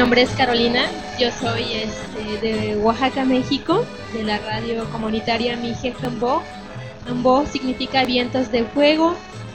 nombre es Carolina, yo soy de Oaxaca, México, de la radio comunitaria Mije Jambó. Jambó significa vientos de fuego.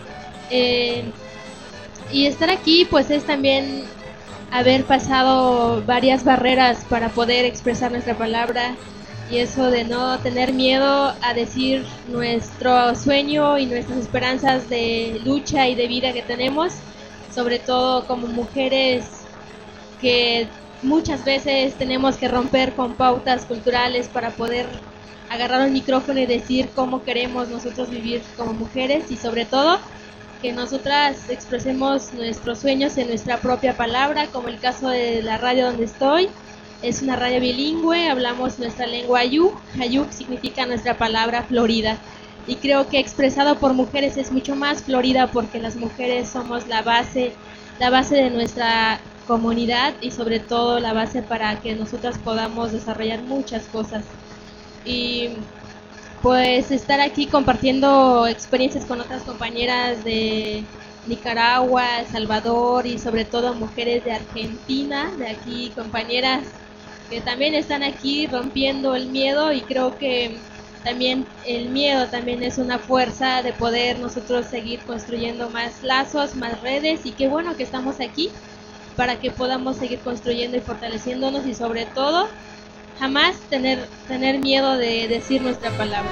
Y estar aquí pues es también haber pasado varias barreras para poder expresar nuestra palabra, y eso de no tener miedo a decir nuestro sueño y nuestras esperanzas de lucha y de vida que tenemos, sobre todo como mujeres que muchas veces tenemos que romper con pautas culturales para poder agarrar un micrófono y decir cómo queremos nosotros vivir como mujeres, y sobre todo que nosotras expresemos nuestros sueños en nuestra propia palabra, como el caso de la radio donde estoy. Es una radio bilingüe, hablamos nuestra lengua Ayuk. Ayuk significa nuestra palabra florida, y creo que expresado por mujeres es mucho más florida porque las mujeres somos la base de nuestra comunidad, y sobre todo la base para que nosotras podamos desarrollar muchas cosas. Y pues estar aquí compartiendo experiencias con otras compañeras de Nicaragua, El Salvador y sobre todo mujeres de Argentina, de aquí, compañeras que también están aquí rompiendo el miedo, y creo que también el miedo también es una fuerza de poder nosotros seguir construyendo más lazos, más redes, y qué bueno que estamos aquí para que podamos seguir construyendo y fortaleciéndonos, y sobre todo jamás tener miedo de decir nuestra palabra.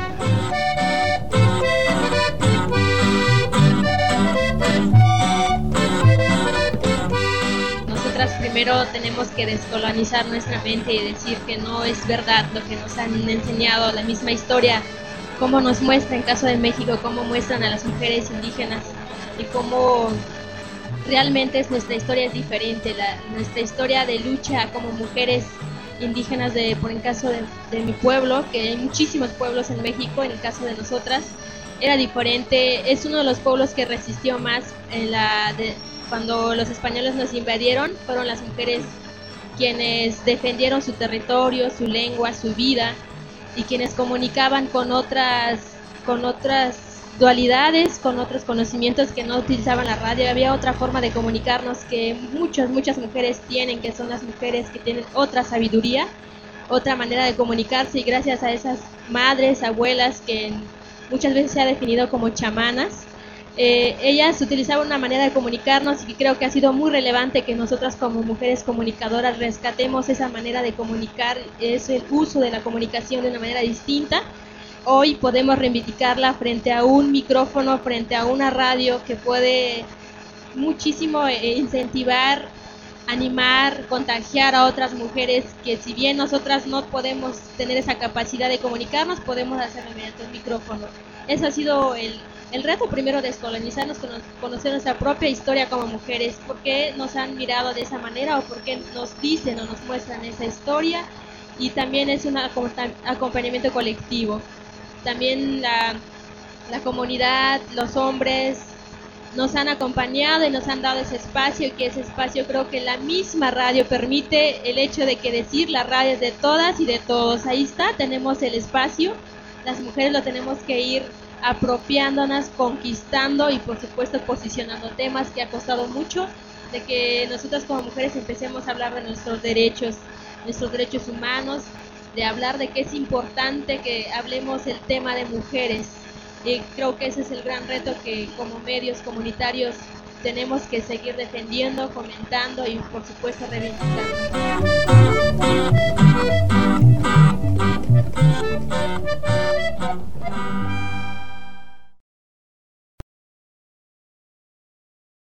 Nosotras primero tenemos que descolonizar nuestra mente y decir que no es verdad lo que nos han enseñado, la misma historia, cómo nos muestra en caso de México, cómo muestran a las mujeres indígenas y cómo realmente nuestra historia es diferente, nuestra historia de lucha como mujeres indígenas por el caso de mi pueblo, que hay muchísimos pueblos en México, en el caso de nosotras era diferente. Es uno de los pueblos que resistió más cuando los españoles nos invadieron. Fueron las mujeres quienes defendieron su territorio, su lengua, su vida, y quienes comunicaban con otras dualidades, con otros conocimientos que no utilizaban la radio. Había otra forma de comunicarnos que muchas mujeres tienen, que son las mujeres que tienen otra sabiduría, otra manera de comunicarse, y gracias a esas madres, abuelas, que muchas veces se ha definido como chamanas, ellas utilizaban una manera de comunicarnos, y creo que ha sido muy relevante que nosotras como mujeres comunicadoras rescatemos esa manera de comunicar, es el uso de la comunicación de una manera distinta. Hoy podemos reivindicarla frente a un micrófono, frente a una radio que puede muchísimo incentivar, animar, contagiar a otras mujeres, que si bien nosotras no podemos tener esa capacidad de comunicarnos, podemos hacerlo mediante un micrófono. Ese ha sido el reto primero, descolonizarnos, conocer nuestra propia historia como mujeres, por qué nos han mirado de esa manera o por qué nos dicen o nos muestran esa historia, y también es un acompañamiento colectivo. También la comunidad, los hombres nos han acompañado y nos han dado ese espacio, y que ese espacio creo que la misma radio permite, el hecho de que decir la radio es de todas y de todos. Ahí está, tenemos el espacio, las mujeres lo tenemos que ir apropiándonos, conquistando y por supuesto posicionando temas que ha costado mucho, de que nosotras como mujeres empecemos a hablar de nuestros derechos humanos, de hablar de que es importante que hablemos el tema de mujeres. Y creo que ese es el gran reto que como medios comunitarios tenemos que seguir defendiendo, comentando y por supuesto reivindicando.